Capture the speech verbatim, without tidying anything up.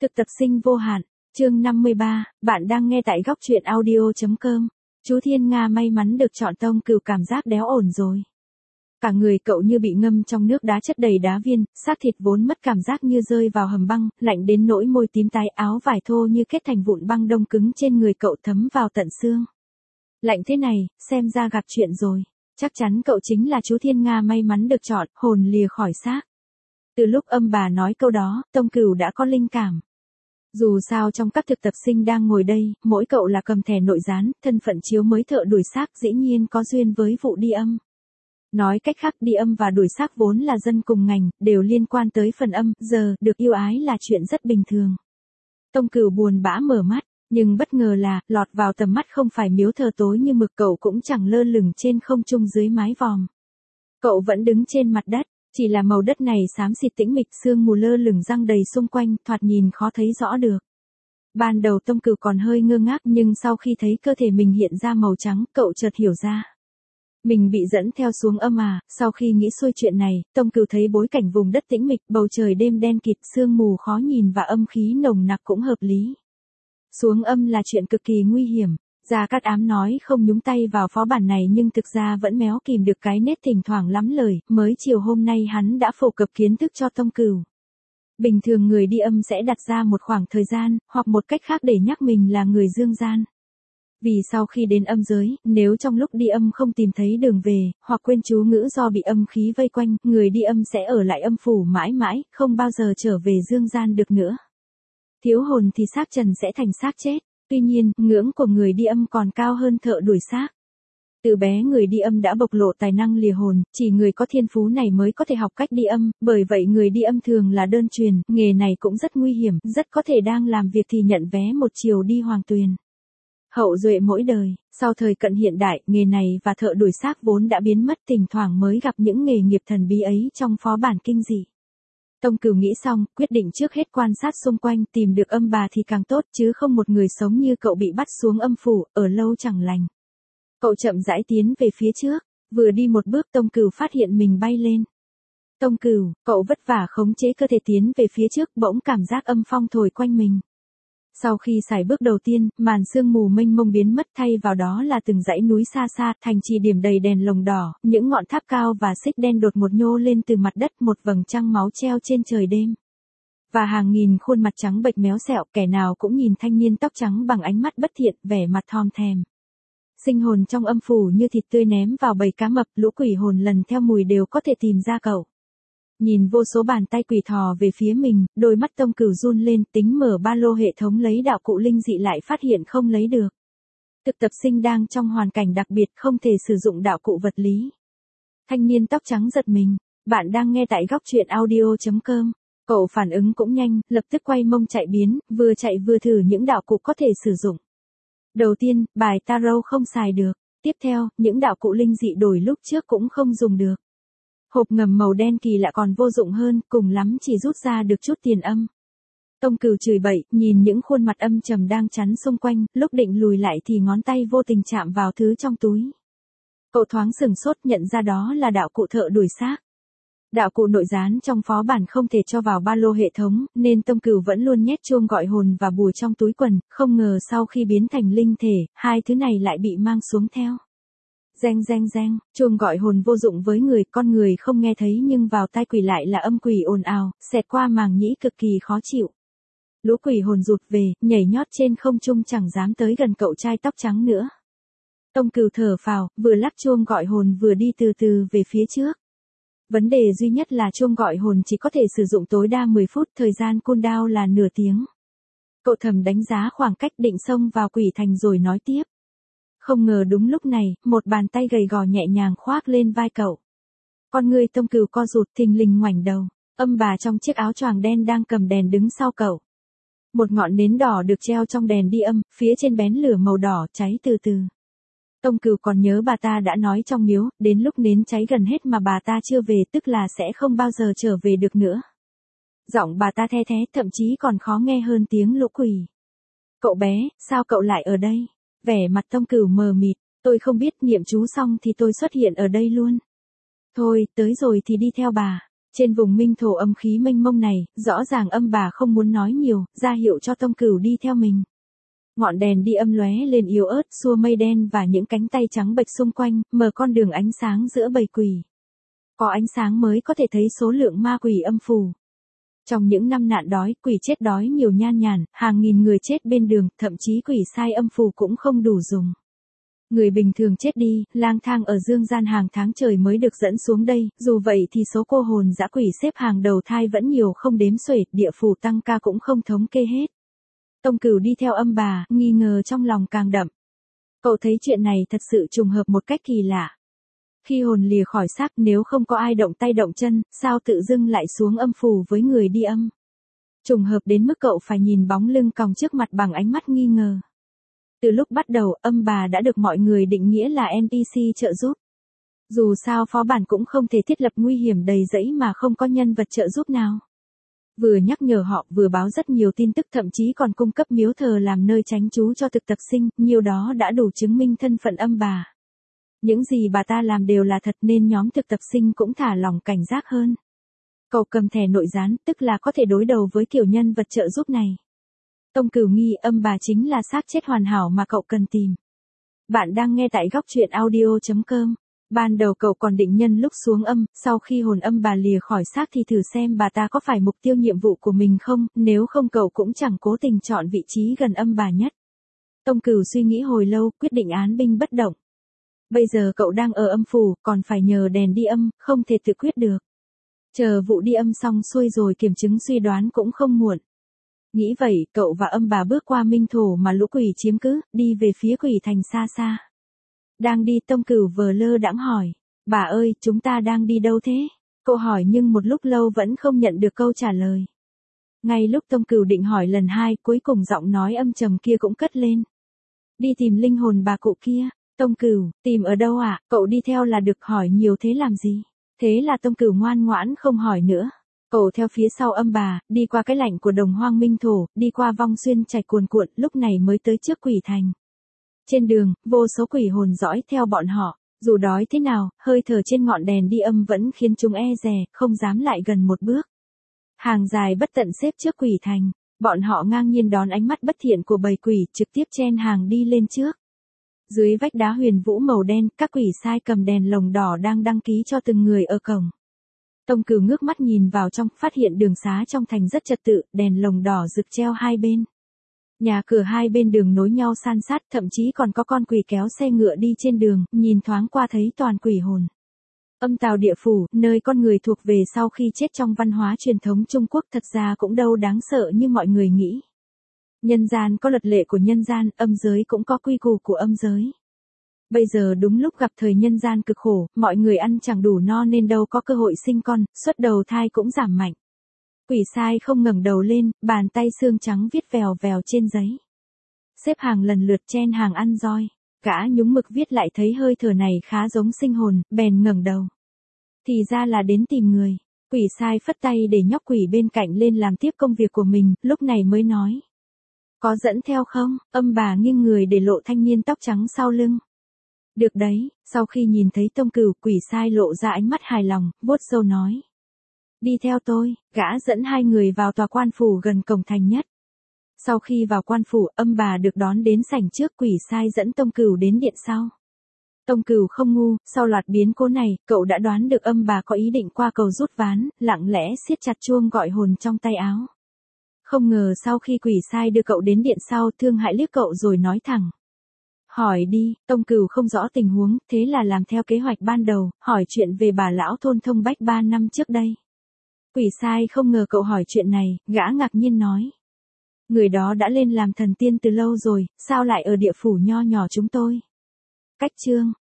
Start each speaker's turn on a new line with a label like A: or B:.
A: Thực tập sinh vô hạn, chương năm mươi ba, bạn đang nghe tại góc truyện audio chấm com. Chú Thiên Nga may mắn được chọn Tông Cửu cảm giác đéo ổn rồi. Cả người cậu như bị ngâm trong nước đá chất đầy đá viên, xác thịt vốn mất cảm giác như rơi vào hầm băng, lạnh đến nỗi môi tím tái, áo vải thô như kết thành vụn băng đông cứng trên người cậu thấm vào tận xương. Lạnh thế này, xem ra gặp chuyện rồi. Chắc chắn cậu chính là chú Thiên Nga may mắn được chọn, hồn lìa khỏi xác. Từ lúc âm bà nói câu đó, Tông Cửu đã có linh cảm. Dù sao trong các thực tập sinh đang ngồi đây, mỗi cậu là cầm thẻ nội gián, thân phận chiếu mới thợ đuổi xác dĩ nhiên có duyên với vụ đi âm. Nói cách khác đi âm và đuổi xác vốn là dân cùng ngành, đều liên quan tới phần âm, giờ, được yêu ái là chuyện rất bình thường. Tông Cửu buồn bã mở mắt, nhưng bất ngờ là, lọt vào tầm mắt không phải miếu thờ tối như mực, cậu cũng chẳng lơ lửng trên không trung dưới mái vòm. Cậu vẫn đứng trên mặt đất. Chỉ là màu đất này xám xịt tĩnh mịch, sương mù lơ lửng giăng đầy xung quanh, thoạt nhìn khó thấy rõ được. Ban đầu Tông Cửu còn hơi ngơ ngác, nhưng sau khi thấy cơ thể mình hiện ra màu trắng, cậu chợt hiểu ra. Mình bị dẫn theo xuống âm à. Sau khi nghĩ xuôi chuyện này, Tông Cửu thấy bối cảnh vùng đất tĩnh mịch, bầu trời đêm đen kịt, sương mù khó nhìn và âm khí nồng nặc cũng hợp lý. Xuống âm là chuyện cực kỳ nguy hiểm. Gia Cát Ám nói không nhúng tay vào phó bản này nhưng thực ra vẫn méo kìm được cái nết thỉnh thoảng lắm lời, mới chiều hôm nay hắn đã phổ cập kiến thức cho Tông Cửu. Bình thường người đi âm sẽ đặt ra một khoảng thời gian, hoặc một cách khác để nhắc mình là người dương gian. Vì sau khi đến âm giới, nếu trong lúc đi âm không tìm thấy đường về, hoặc quên chú ngữ do bị âm khí vây quanh, người đi âm sẽ ở lại âm phủ mãi mãi, không bao giờ trở về dương gian được nữa. Thiếu hồn thì xác trần sẽ thành xác chết. Tuy nhiên, ngưỡng của người đi âm còn cao hơn thợ đuổi xác. Từ bé người đi âm đã bộc lộ tài năng lìa hồn, chỉ người có thiên phú này mới có thể học cách đi âm, bởi vậy người đi âm thường là đơn truyền, nghề này cũng rất nguy hiểm, rất có thể đang làm việc thì nhận vé một chiều đi hoàng tuyền. Hậu duệ mỗi đời, sau thời cận hiện đại, nghề này và thợ đuổi xác vốn đã biến mất, thỉnh thoảng mới gặp những nghề nghiệp thần bí ấy trong phó bản kinh dị. Tông Cửu nghĩ xong, quyết định trước hết quan sát xung quanh, tìm được âm bà thì càng tốt, chứ không một người sống như cậu bị bắt xuống âm phủ, ở lâu chẳng lành. Cậu chậm rãi tiến về phía trước, vừa đi một bước Tông Cửu phát hiện mình bay lên. Tông Cửu, cậu vất vả khống chế cơ thể tiến về phía trước, bỗng cảm giác âm phong thổi quanh mình. Sau khi xài bước đầu tiên, màn sương mù mênh mông biến mất, thay vào đó là từng dãy núi xa xa, thành trì điểm đầy đèn lồng đỏ, những ngọn tháp cao và xích đen đột một nhô lên từ mặt đất, một vầng trăng máu treo trên trời đêm. Và hàng nghìn khuôn mặt trắng bệch méo xẹo, kẻ nào cũng nhìn thanh niên tóc trắng bằng ánh mắt bất thiện, vẻ mặt thòm thèm. Sinh hồn trong âm phủ như thịt tươi ném vào bầy cá mập, lũ quỷ hồn lần theo mùi đều có thể tìm ra cậu. Nhìn vô số bàn tay quỷ thò về phía mình, đôi mắt Tông Cửu run lên, tính mở ba lô hệ thống lấy đạo cụ linh dị lại phát hiện không lấy được. Thực tập sinh đang trong hoàn cảnh đặc biệt, không thể sử dụng đạo cụ vật lý. Thanh niên tóc trắng giật mình, bạn đang nghe tại góc truyện audio chấm com. Cậu phản ứng cũng nhanh, lập tức quay mông chạy biến, vừa chạy vừa thử những đạo cụ có thể sử dụng. Đầu tiên, bài tarot không xài được. Tiếp theo, những đạo cụ linh dị đổi lúc trước cũng không dùng được. Hộp ngầm màu đen kỳ lạ còn vô dụng hơn, cùng lắm chỉ rút ra được chút tiền âm. Tông Cửu chửi bậy, nhìn những khuôn mặt âm trầm đang chắn xung quanh, lúc định lùi lại thì ngón tay vô tình chạm vào thứ trong túi. Cậu thoáng sửng sốt, nhận ra đó là đạo cụ thợ đuổi xác. Đạo cụ nội gián trong phó bản không thể cho vào ba lô hệ thống, nên Tông Cửu vẫn luôn nhét chuông gọi hồn và bùa trong túi quần, không ngờ sau khi biến thành linh thể, hai thứ này lại bị mang xuống theo. Reng reng reng, chuông gọi hồn vô dụng với người, con người không nghe thấy nhưng vào tai quỷ lại là âm quỷ ồn ào, xẹt qua màng nhĩ cực kỳ khó chịu. Lũ quỷ hồn rụt về, nhảy nhót trên không trung chẳng dám tới gần cậu trai tóc trắng nữa. Tông Cửu thở phào, vừa lắc chuông gọi hồn vừa đi từ từ về phía trước. Vấn đề duy nhất là chuông gọi hồn chỉ có thể sử dụng tối đa mười phút, thời gian cooldown là nửa tiếng. Cậu thầm đánh giá khoảng cách định xông vào quỷ thành rồi nói tiếp. Không ngờ đúng lúc này, một bàn tay gầy gò nhẹ nhàng khoác lên vai cậu. Con người Tông Cửu co rụt, thình lình ngoảnh đầu, âm bà trong chiếc áo choàng đen đang cầm đèn đứng sau cậu. Một ngọn nến đỏ được treo trong đèn đi âm, phía trên bén lửa màu đỏ cháy từ từ. Tông Cửu còn nhớ bà ta đã nói trong miếu, đến lúc nến cháy gần hết mà bà ta chưa về, tức là sẽ không bao giờ trở về được nữa. Giọng bà ta the thé, thậm chí còn khó nghe hơn tiếng lũ quỷ. Cậu bé, sao cậu lại ở đây? Vẻ mặt Tông Cửu mờ mịt, tôi không biết, niệm chú xong thì tôi xuất hiện ở đây luôn. Thôi, tới rồi thì đi theo bà. Trên vùng minh thổ âm khí mênh mông này, rõ ràng âm bà không muốn nói nhiều, ra hiệu cho Tông Cửu đi theo mình. Ngọn đèn đi âm lóe lên yếu ớt, xua mây đen và những cánh tay trắng bệch xung quanh, mở con đường ánh sáng giữa bầy quỷ. Có ánh sáng mới có thể thấy số lượng ma quỷ âm phù. Trong những năm nạn đói, quỷ chết đói nhiều nhan nhản, hàng nghìn người chết bên đường, thậm chí quỷ sai âm phù cũng không đủ dùng. Người bình thường chết đi, lang thang ở dương gian hàng tháng trời mới được dẫn xuống đây, dù vậy thì số cô hồn dã quỷ xếp hàng đầu thai vẫn nhiều không đếm xuể, địa phủ tăng ca cũng không thống kê hết. Tông Cửu đi theo âm bà, nghi ngờ trong lòng càng đậm. Cậu thấy chuyện này thật sự trùng hợp một cách kỳ lạ. Khi hồn lìa khỏi xác, nếu không có ai động tay động chân, sao tự dưng lại xuống âm phủ với người đi âm. Trùng hợp đến mức cậu phải nhìn bóng lưng còng trước mặt bằng ánh mắt nghi ngờ. Từ lúc bắt đầu, âm bà đã được mọi người định nghĩa là en pê xê trợ giúp. Dù sao phó bản cũng không thể thiết lập nguy hiểm đầy rẫy mà không có nhân vật trợ giúp nào. Vừa nhắc nhở họ, vừa báo rất nhiều tin tức, thậm chí còn cung cấp miếu thờ làm nơi tránh trú cho thực tập sinh, nhiều đó đã đủ chứng minh thân phận âm bà. Những gì bà ta làm đều là thật nên nhóm thực tập sinh cũng thả lòng cảnh giác hơn. Cậu cầm thẻ nội gián, tức là có thể đối đầu với kiểu nhân vật trợ giúp này. Tông Cửu nghi âm bà chính là xác chết hoàn hảo mà cậu cần tìm. Bạn đang nghe tại góc truyện audio chấm com. Ban đầu cậu còn định nhân lúc xuống âm, sau khi hồn âm bà lìa khỏi xác thì thử xem bà ta có phải mục tiêu nhiệm vụ của mình không, nếu không cậu cũng chẳng cố tình chọn vị trí gần âm bà nhất. Tông Cửu suy nghĩ hồi lâu, quyết định án binh bất động. Bây giờ cậu đang ở âm phủ, còn phải nhờ đèn đi âm, không thể tự quyết được. Chờ vụ đi âm xong xuôi rồi kiểm chứng suy đoán cũng không muộn. Nghĩ vậy, cậu và âm bà bước qua minh thổ mà lũ quỷ chiếm cứ, đi về phía quỷ thành xa xa. Đang đi, Tông Cửu vờ lơ đãng hỏi, bà ơi, chúng ta đang đi đâu thế? Cậu hỏi nhưng một lúc lâu vẫn không nhận được câu trả lời. Ngay lúc Tông Cửu định hỏi lần hai, cuối cùng giọng nói âm trầm kia cũng cất lên. Đi tìm linh hồn bà cụ kia. Tông Cửu, tìm ở đâu ạ? À? Cậu đi theo là được, hỏi nhiều thế làm gì? Thế là Tông Cửu ngoan ngoãn không hỏi nữa. Cậu theo phía sau âm bà, đi qua cái lạnh của đồng hoang minh thổ, đi qua vong xuyên chảy cuồn cuộn, lúc này mới tới trước quỷ thành. Trên đường, vô số quỷ hồn dõi theo bọn họ, dù đói thế nào, hơi thở trên ngọn đèn đi âm vẫn khiến chúng e dè, không dám lại gần một bước. Hàng dài bất tận xếp trước quỷ thành, bọn họ ngang nhiên đón ánh mắt bất thiện của bầy quỷ, trực tiếp chen hàng đi lên trước. Dưới vách đá huyền vũ màu đen, các quỷ sai cầm đèn lồng đỏ đang đăng ký cho từng người ở cổng. Tông Cửu ngước mắt nhìn vào trong, phát hiện đường xá trong thành rất trật tự, đèn lồng đỏ rực treo hai bên. Nhà cửa hai bên đường nối nhau san sát, thậm chí còn có con quỷ kéo xe ngựa đi trên đường, nhìn thoáng qua thấy toàn quỷ hồn. Âm tào địa phủ, nơi con người thuộc về sau khi chết trong văn hóa truyền thống Trung Quốc, thật ra cũng đâu đáng sợ như mọi người nghĩ. Nhân gian có luật lệ của nhân gian, âm giới cũng có quy củ của âm giới. Bây giờ đúng lúc gặp thời nhân gian cực khổ, mọi người ăn chẳng đủ no nên đâu có cơ hội sinh con, suất đầu thai cũng giảm mạnh. Quỷ sai không ngẩng đầu lên, bàn tay xương trắng viết vèo vèo trên giấy. Xếp hàng lần lượt chen hàng ăn roi, gã nhúng mực viết lại thấy hơi thở này khá giống sinh hồn, bèn ngẩng đầu. Thì ra là đến tìm người. Quỷ sai phất tay để nhóc quỷ bên cạnh lên làm tiếp công việc của mình, lúc này mới nói. Có dẫn theo không? Âm bà nghiêng người để lộ thanh niên tóc trắng sau lưng. Được đấy, sau khi nhìn thấy Tông Cửu, quỷ sai lộ ra ánh mắt hài lòng, vuốt râu nói. Đi theo tôi, gã dẫn hai người vào tòa quan phủ gần cổng thành nhất. Sau khi vào quan phủ, âm bà được đón đến sảnh trước, quỷ sai dẫn Tông Cửu đến điện sau. Tông Cửu không ngu, sau loạt biến cố này, cậu đã đoán được âm bà có ý định qua cầu rút ván, lặng lẽ siết chặt chuông gọi hồn trong tay áo. Không ngờ sau khi quỷ sai đưa cậu đến điện sau, thương hại liếc cậu rồi nói thẳng. Hỏi đi, Tông Cửu không rõ tình huống, thế là làm theo kế hoạch ban đầu, hỏi chuyện về bà lão thôn Thông Bách ba năm trước đây. Quỷ sai không ngờ cậu hỏi chuyện này, gã ngạc nhiên nói. Người đó đã lên làm thần tiên từ lâu rồi, sao lại ở địa phủ nho nhỏ chúng tôi? Cách chương,